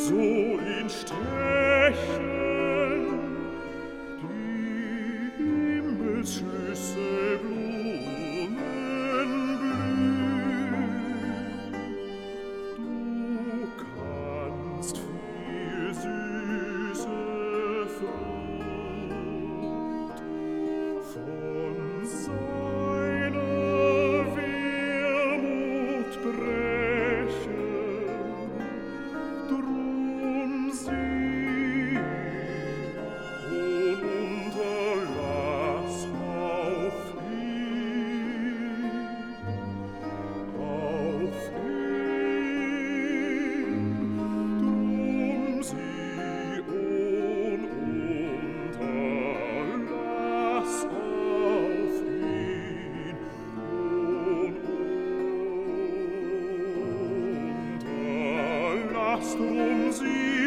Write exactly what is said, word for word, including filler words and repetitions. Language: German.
so ihn stechen die Himmelsschlüsse Blumen blühen. Du kannst viel süße Frucht von seiner Wermut brechen, drum sieh und unterlass auf ihn, auf ihn, drum sieh und unterlass auf ihn, und unterlass drum sieh